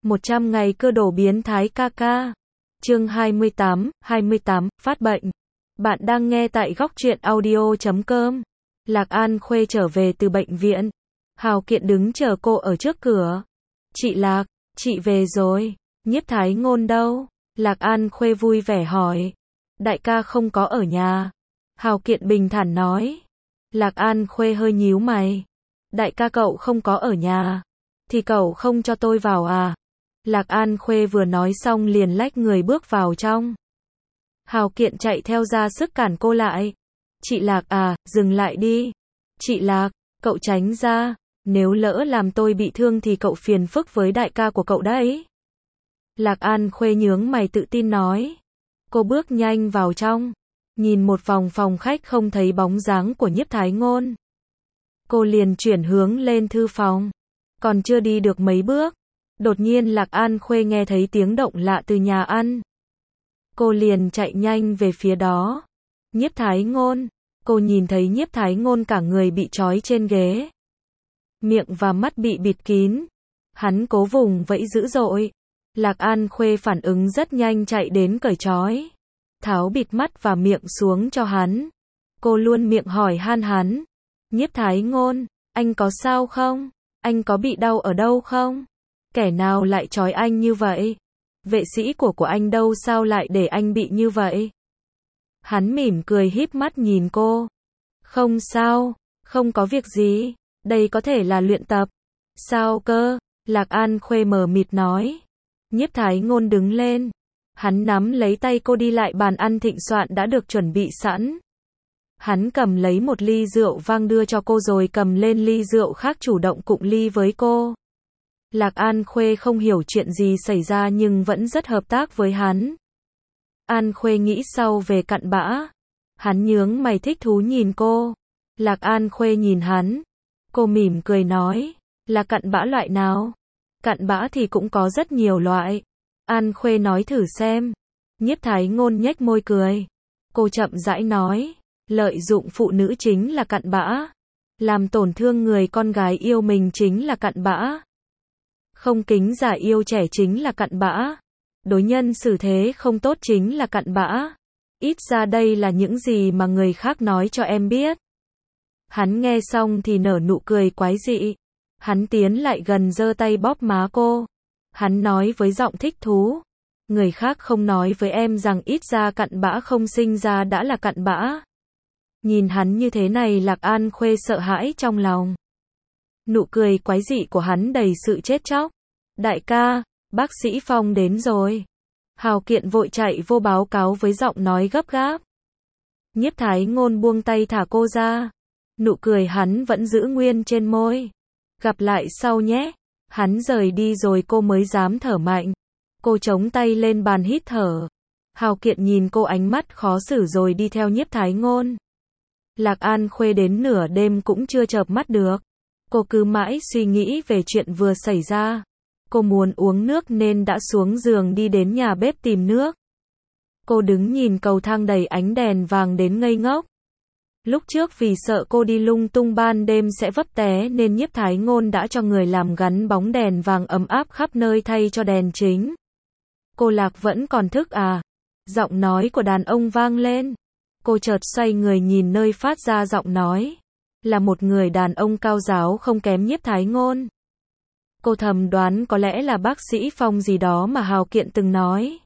100 ngày cơ đồ biến thái ca ca. Chương 28, phát bệnh. Bạn đang nghe tại góc truyện audio.com. Lạc An Khuê trở về từ bệnh viện. Hào Kiện đứng chờ cô ở trước cửa. Chị Lạc, chị về rồi. Nhiếp Thái Ngôn đâu? Lạc An Khuê vui vẻ hỏi. Đại ca không có ở nhà. Hào Kiện bình thản nói. Lạc An Khuê hơi nhíu mày. Đại ca cậu không có ở nhà. Thì cậu không cho tôi vào à? Lạc An Khuê vừa nói xong liền lách người bước vào trong. Hào Kiện chạy theo ra sức cản cô lại. Chị Lạc à, dừng lại đi. Chị Lạc, cậu tránh ra. Nếu lỡ làm tôi bị thương thì cậu phiền phức với đại ca của cậu đấy. Lạc An Khuê nhướng mày tự tin nói. Cô bước nhanh vào trong. Nhìn một vòng phòng khách không thấy bóng dáng của Nhiếp Thái Ngôn. Cô liền chuyển hướng lên thư phòng. Còn chưa đi được mấy bước. Đột nhiên Lạc An Khuê nghe thấy tiếng động lạ từ nhà ăn. Cô liền chạy nhanh về phía đó. Nhiếp Thái Ngôn. Cô nhìn thấy Nhiếp Thái Ngôn cả người bị trói trên ghế. Miệng và mắt bị bịt kín. Hắn cố vùng vẫy dữ dội. Lạc An Khuê phản ứng rất nhanh chạy đến cởi trói. Tháo bịt mắt và miệng xuống cho hắn. Cô luôn miệng hỏi han hắn. Nhiếp Thái Ngôn, anh có sao không? Anh có bị đau ở đâu không? Kẻ nào lại trói anh như vậy? Vệ sĩ của anh đâu sao lại để anh bị như vậy? Hắn mỉm cười híp mắt nhìn cô. Không sao, không có việc gì, đây có thể là luyện tập. Sao cơ? Lạc An Khuê mờ mịt nói. Nhiếp Thái Ngôn đứng lên. Hắn nắm lấy tay cô đi lại bàn ăn thịnh soạn đã được chuẩn bị sẵn. Hắn cầm lấy một ly rượu vang đưa cho cô rồi cầm lên ly rượu khác chủ động cụng ly với cô. Lạc An Khuê không hiểu chuyện gì xảy ra nhưng vẫn rất hợp tác với hắn. An Khuê nghĩ sau về cặn bã. Hắn nhướng mày thích thú nhìn cô. Lạc An Khuê nhìn hắn. Cô mỉm cười nói. Là cặn bã loại nào? Cặn bã thì cũng có rất nhiều loại. An Khuê nói thử xem. Nhiếp Thái Ngôn nhếch môi cười. Cô chậm rãi nói. Lợi dụng phụ nữ chính là cặn bã. Làm tổn thương người con gái yêu mình chính là cặn bã. Không kính giả yêu trẻ chính là cặn bã. Đối nhân xử thế không tốt chính là cặn bã. Ít ra đây là những gì mà người khác nói cho em biết. Hắn nghe xong thì nở nụ cười quái dị. Hắn tiến lại gần giơ tay bóp má cô. Hắn nói với giọng thích thú. Người khác không nói với em rằng ít ra cặn bã không sinh ra đã là cặn bã. Nhìn hắn như thế này Lạc An Khuê sợ hãi trong lòng. Nụ cười quái dị của hắn đầy sự chết chóc. Đại ca, bác sĩ Phong đến rồi. Hào Kiện vội chạy vô báo cáo với giọng nói gấp gáp. Nhiếp Thái Ngôn buông tay thả cô ra. Nụ cười hắn vẫn giữ nguyên trên môi. Gặp lại sau nhé. Hắn rời đi rồi cô mới dám thở mạnh. Cô chống tay lên bàn hít thở. Hào Kiện nhìn cô ánh mắt khó xử rồi đi theo Nhiếp Thái Ngôn. Lạc An Khuê đến nửa đêm cũng chưa chợp mắt được. Cô cứ mãi suy nghĩ về chuyện vừa xảy ra. Cô muốn uống nước nên đã xuống giường đi đến nhà bếp tìm nước. Cô đứng nhìn cầu thang đầy ánh đèn vàng đến ngây ngốc. Lúc trước vì sợ cô đi lung tung ban đêm sẽ vấp té nên Nhiếp Thái Ngôn đã cho người làm gắn bóng đèn vàng ấm áp khắp nơi thay cho đèn chính. Cô Lạc vẫn còn thức à? Giọng nói của đàn ông vang lên. Cô chợt xoay người nhìn nơi phát ra giọng nói. Là một người đàn ông cao giáo không kém Nhiếp Thái Ngôn. Cô thầm đoán có lẽ là bác sĩ Phong gì đó mà Hào Kiện từng nói.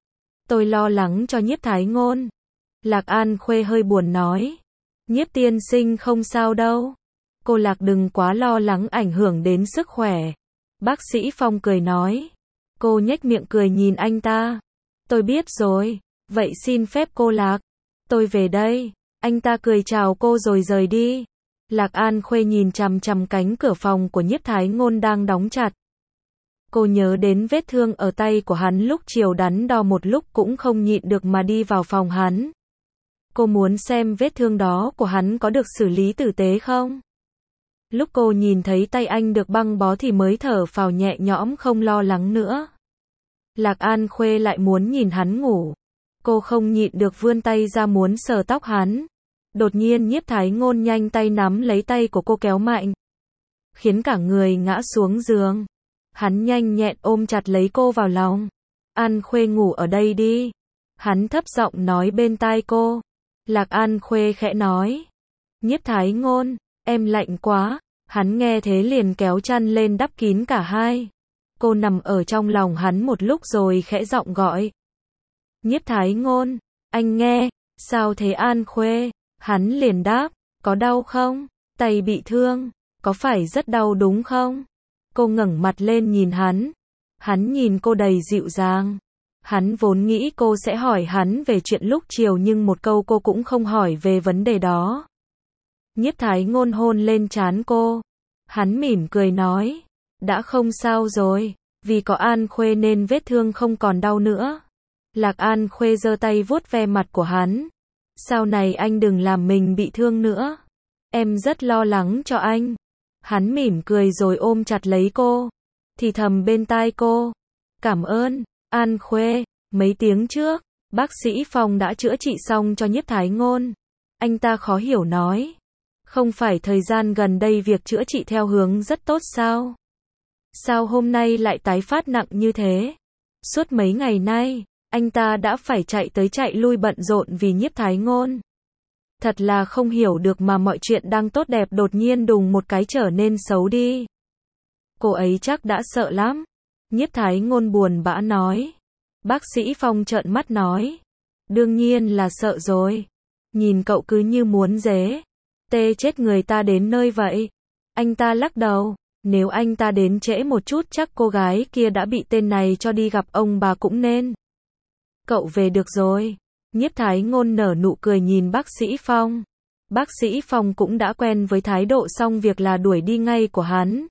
Tôi lo lắng cho Nhiếp Thái Ngôn. Lạc An Khuê hơi buồn nói. Nhiếp tiên sinh không sao đâu. Cô Lạc đừng quá lo lắng ảnh hưởng đến sức khỏe. Bác sĩ Phong cười nói. Cô nhếch miệng cười nhìn anh ta. Tôi biết rồi. Vậy xin phép cô Lạc. Tôi về đây. Anh ta cười chào cô rồi rời đi. Lạc An Khuê nhìn chằm chằm cánh cửa phòng của Nhiếp Thái Ngôn đang đóng chặt. Cô nhớ đến vết thương ở tay của hắn lúc chiều đắn đo một lúc cũng không nhịn được mà đi vào phòng hắn. Cô muốn xem vết thương đó của hắn có được xử lý tử tế không? Lúc cô nhìn thấy tay anh được băng bó thì mới thở phào nhẹ nhõm không lo lắng nữa. Lạc An Khuê lại muốn nhìn hắn ngủ. Cô không nhịn được vươn tay ra muốn sờ tóc hắn. Đột nhiên Nhiếp Thái Ngôn nhanh tay nắm lấy tay của cô kéo mạnh. Khiến cả người ngã xuống giường. Hắn nhanh nhẹn ôm chặt lấy cô vào lòng. An Khuê ngủ ở đây đi. Hắn thấp giọng nói bên tai cô. Lạc An Khuê khẽ nói. Nhiếp Thái Ngôn, em lạnh quá. Hắn nghe thế liền kéo chăn lên đắp kín cả hai. Cô nằm ở trong lòng hắn một lúc rồi khẽ giọng gọi. Nhiếp Thái Ngôn, anh nghe, sao thế An Khuê? Hắn liền đáp, có đau không? Tay bị thương, có phải rất đau đúng không? Cô ngẩng mặt lên nhìn hắn. Hắn nhìn cô đầy dịu dàng. Hắn vốn nghĩ cô sẽ hỏi hắn về chuyện lúc chiều nhưng một câu cô cũng không hỏi về vấn đề đó. Nhiếp Thái Ngôn hôn lên trán cô. Hắn mỉm cười nói, đã không sao rồi, vì có An Khuê nên vết thương không còn đau nữa. Lạc An Khuê giơ tay vuốt ve mặt của hắn. Sau này anh đừng làm mình bị thương nữa. Em rất lo lắng cho anh. Hắn mỉm cười rồi ôm chặt lấy cô. Thì thầm bên tai cô. Cảm ơn, An Khuê. Mấy tiếng trước, bác sĩ Phong đã chữa trị xong cho Nhiếp Thái Ngôn. Anh ta khó hiểu nói. Không phải thời gian gần đây việc chữa trị theo hướng rất tốt sao? Sao hôm nay lại tái phát nặng như thế? Suốt mấy ngày nay, anh ta đã phải chạy tới chạy lui bận rộn vì Nhiếp Thái Ngôn. Thật là không hiểu được mà mọi chuyện đang tốt đẹp đột nhiên đùng một cái trở nên xấu đi. Cô ấy chắc đã sợ lắm. Nhiếp Thái Ngôn buồn bã nói. Bác sĩ Phong trợn mắt nói. Đương nhiên là sợ rồi. Nhìn cậu cứ như muốn dế. Tê chết người ta đến nơi vậy. Anh ta lắc đầu. Nếu anh ta đến trễ một chút chắc cô gái kia đã bị tên này cho đi gặp ông bà cũng nên. Cậu về được rồi. Nhiếp Thái Ngôn nở nụ cười nhìn bác sĩ Phong. Bác sĩ Phong cũng đã quen với thái độ xong việc là đuổi đi ngay của hắn.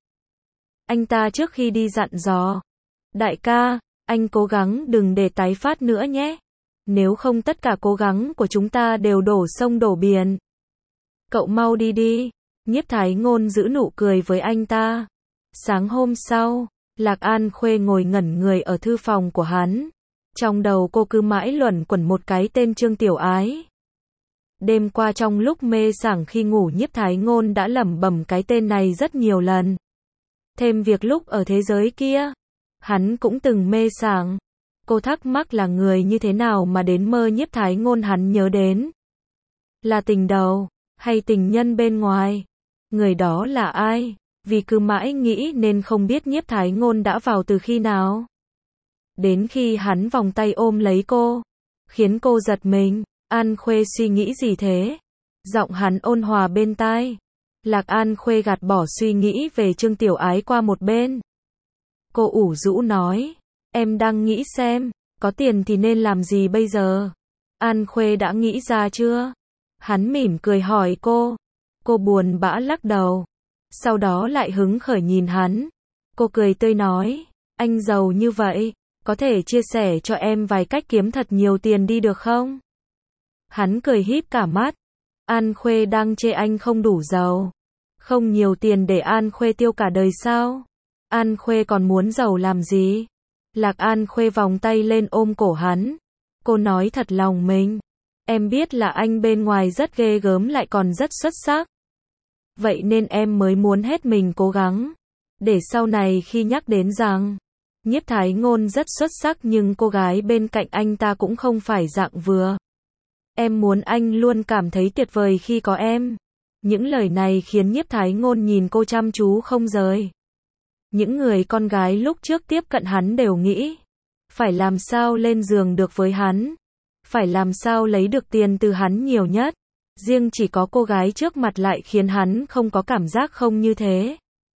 Anh ta trước khi đi dặn dò. Đại ca, anh cố gắng đừng để tái phát nữa nhé. Nếu không tất cả cố gắng của chúng ta đều đổ sông đổ biển. Cậu mau đi đi. Nhiếp Thái Ngôn giữ nụ cười với anh ta. Sáng hôm sau, Lạc An Khuê ngồi ngẩn người ở thư phòng của hắn. Trong đầu cô cứ mãi luẩn quẩn một cái tên Trương Tiểu Ái. Đêm qua trong lúc mê sảng khi ngủ Nhiếp Thái Ngôn đã lẩm bẩm cái tên này rất nhiều lần. Thêm việc lúc ở thế giới kia, hắn cũng từng mê sảng. Cô thắc mắc là người như thế nào mà đến mơ Nhiếp Thái Ngôn hắn nhớ đến. Là tình đầu, hay tình nhân bên ngoài? Người đó là ai? Vì cứ mãi nghĩ nên không biết Nhiếp Thái Ngôn đã vào từ khi nào. Đến khi hắn vòng tay ôm lấy cô, khiến cô giật mình. An Khuê suy nghĩ gì thế? Giọng hắn ôn hòa bên tai. Lạc An Khuê gạt bỏ suy nghĩ về Trương Tiểu Ái qua một bên. Cô ủ rũ nói, em đang nghĩ xem, có tiền thì nên làm gì bây giờ? An Khuê đã nghĩ ra chưa? Hắn mỉm cười hỏi cô. Cô buồn bã lắc đầu. Sau đó lại hứng khởi nhìn hắn. Cô cười tươi nói, anh giàu như vậy, có thể chia sẻ cho em vài cách kiếm thật nhiều tiền đi được không? Hắn cười híp cả mắt. An Khuê đang chê anh không đủ giàu. Không nhiều tiền để An Khuê tiêu cả đời sao? An Khuê còn muốn giàu làm gì? Lạc An Khuê vòng tay lên ôm cổ hắn. Cô nói thật lòng mình. Em biết là anh bên ngoài rất ghê gớm lại còn rất xuất sắc. Vậy nên em mới muốn hết mình cố gắng. Để sau này khi nhắc đến rằng Nhiếp Thái Ngôn rất xuất sắc nhưng cô gái bên cạnh anh ta cũng không phải dạng vừa. Em muốn anh luôn cảm thấy tuyệt vời khi có em. Những lời này khiến Nhiếp Thái Ngôn nhìn cô chăm chú không rời. Những người con gái lúc trước tiếp cận hắn đều nghĩ, phải làm sao lên giường được với hắn, phải làm sao lấy được tiền từ hắn nhiều nhất. Riêng chỉ có cô gái trước mặt lại khiến hắn không có cảm giác không như thế.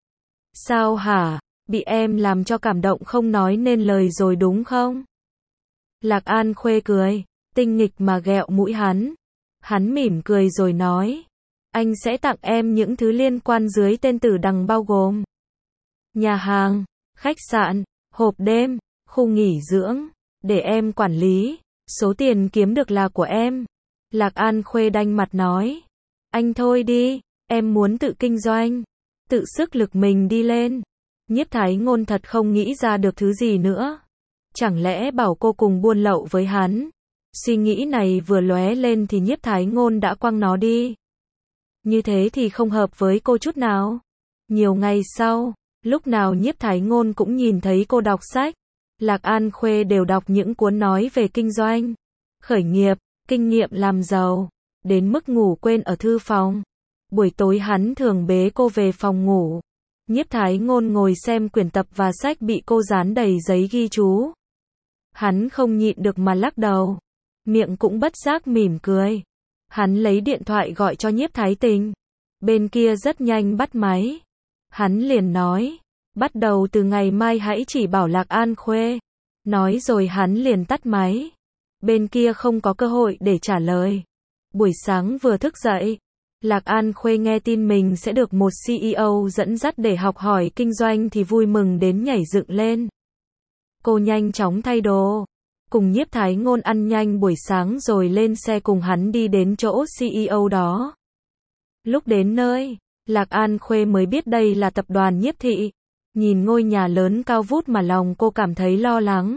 Sao hả? Bị em làm cho cảm động không nói nên lời rồi đúng không? Lạc An Khuê cười, tinh nghịch mà ghẹo mũi hắn. Hắn mỉm cười rồi nói, anh sẽ tặng em những thứ liên quan dưới tên Tử Đằng bao gồm nhà hàng, khách sạn, hộp đêm, khu nghỉ dưỡng, để em quản lý, số tiền kiếm được là của em. Lạc An Khuê đanh mặt nói, anh thôi đi, em muốn tự kinh doanh, tự sức lực mình đi lên. Nhiếp Thái Ngôn thật không nghĩ ra được thứ gì nữa. Chẳng lẽ bảo cô cùng buôn lậu với hắn? Suy nghĩ này vừa lóe lên thì Nhiếp Thái Ngôn đã quăng nó đi. Như thế thì không hợp với cô chút nào. Nhiều ngày sau, Lúc nào Nhiếp Thái Ngôn cũng nhìn thấy cô đọc sách. Lạc An Khuê đều đọc những cuốn nói về kinh doanh, khởi nghiệp, kinh nghiệm làm giàu, đến mức ngủ quên ở thư phòng. Buổi tối hắn thường bế cô về phòng ngủ. Nhiếp Thái Ngôn ngồi xem quyển tập và sách bị cô dán đầy giấy ghi chú. Hắn không nhịn được mà lắc đầu, miệng cũng bất giác mỉm cười. Hắn lấy điện thoại gọi cho Nhiếp Thái Tình. Bên kia rất nhanh bắt máy. Hắn liền nói, bắt đầu từ ngày mai hãy chỉ bảo Lạc An Khuê. Nói rồi hắn liền tắt máy. Bên kia không có cơ hội để trả lời. Buổi sáng vừa thức dậy, Lạc An Khuê nghe tin mình sẽ được một CEO dẫn dắt để học hỏi kinh doanh thì vui mừng đến nhảy dựng lên. Cô nhanh chóng thay đồ, cùng Nhiếp Thái Ngôn ăn nhanh buổi sáng rồi lên xe cùng hắn đi đến chỗ CEO đó. Lúc đến nơi, Lạc An Khuê mới biết đây là tập đoàn Nhiếp Thị. Nhìn ngôi nhà lớn cao vút mà lòng cô cảm thấy lo lắng.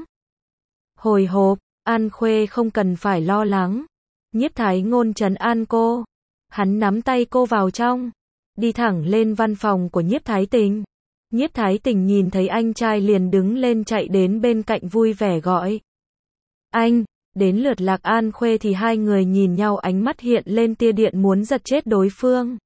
Hồi hộp, An Khuê không cần phải lo lắng. Nhiếp Thái Ngôn trấn an cô. Hắn nắm tay cô vào trong, đi thẳng lên văn phòng của Nhiếp Thái Tình. Nhiếp Thái Tình nhìn thấy anh trai liền đứng lên chạy đến bên cạnh vui vẻ gọi. Anh, đến lượt Lạc An Khuê thì hai người nhìn nhau ánh mắt hiện lên tia điện muốn giật chết đối phương.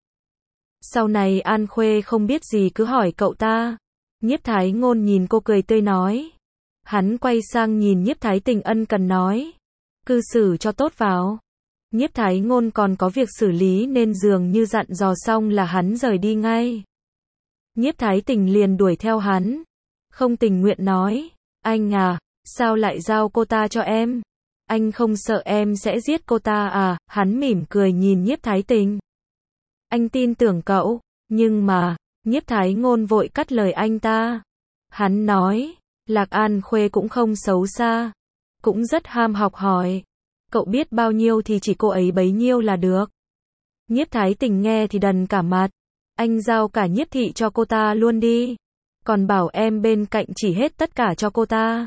Sau này An Khuê không biết gì cứ hỏi cậu ta. Nhiếp Thái Ngôn nhìn cô cười tươi nói. Hắn quay sang nhìn Nhiếp Thái Tình ân cần nói. Cư xử cho tốt vào. Nhiếp Thái Ngôn còn có việc xử lý nên dường như dặn dò xong là hắn rời đi ngay. Nhiếp Thái Tình liền đuổi theo hắn. Không tình nguyện nói. Anh à, sao lại giao cô ta cho em? Anh không sợ em sẽ giết cô ta à? Hắn mỉm cười nhìn Nhiếp Thái Tình. Anh tin tưởng cậu, nhưng mà, Nhiếp Thái Ngôn vội cắt lời anh ta. Hắn nói, Lạc An Khuê cũng không xấu xa, cũng rất ham học hỏi. Cậu biết bao nhiêu thì chỉ cô ấy bấy nhiêu là được. Nhiếp Thái Tình nghe thì đần cả mặt. Anh giao cả Nhiếp Thị cho cô ta luôn đi. Còn bảo em bên cạnh chỉ hết tất cả cho cô ta.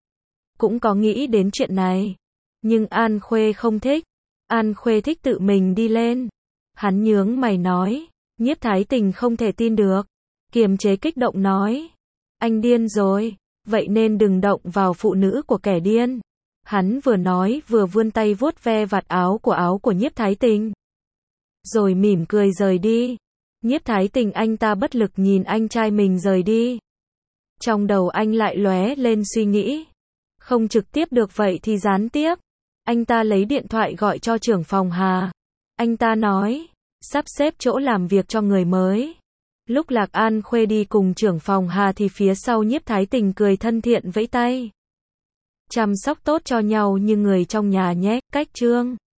Cũng có nghĩ đến chuyện này. Nhưng An Khuê không thích. An Khuê thích tự mình đi lên. Hắn nhướng mày nói. Nhiếp Thái Tình không thể tin được. Kiềm chế kích động nói. Anh điên rồi. Vậy nên đừng động vào phụ nữ của kẻ điên. Hắn vừa nói vừa vươn tay vuốt ve vạt áo của Nhiếp Thái Tình. Rồi mỉm cười rời đi. Nhiếp Thái Tình anh ta bất lực nhìn anh trai mình rời đi. Trong đầu anh lại lóe lên suy nghĩ. Không trực tiếp được vậy thì gián tiếp. Anh ta lấy điện thoại gọi cho trưởng phòng Hà. Anh ta nói, sắp xếp chỗ làm việc cho người mới. Lúc Lạc An Khuê đi cùng trưởng phòng Hà thì phía sau Nhiếp Thái Tình cười thân thiện vẫy tay. Chăm sóc tốt cho nhau như người trong nhà nhé, cách chương.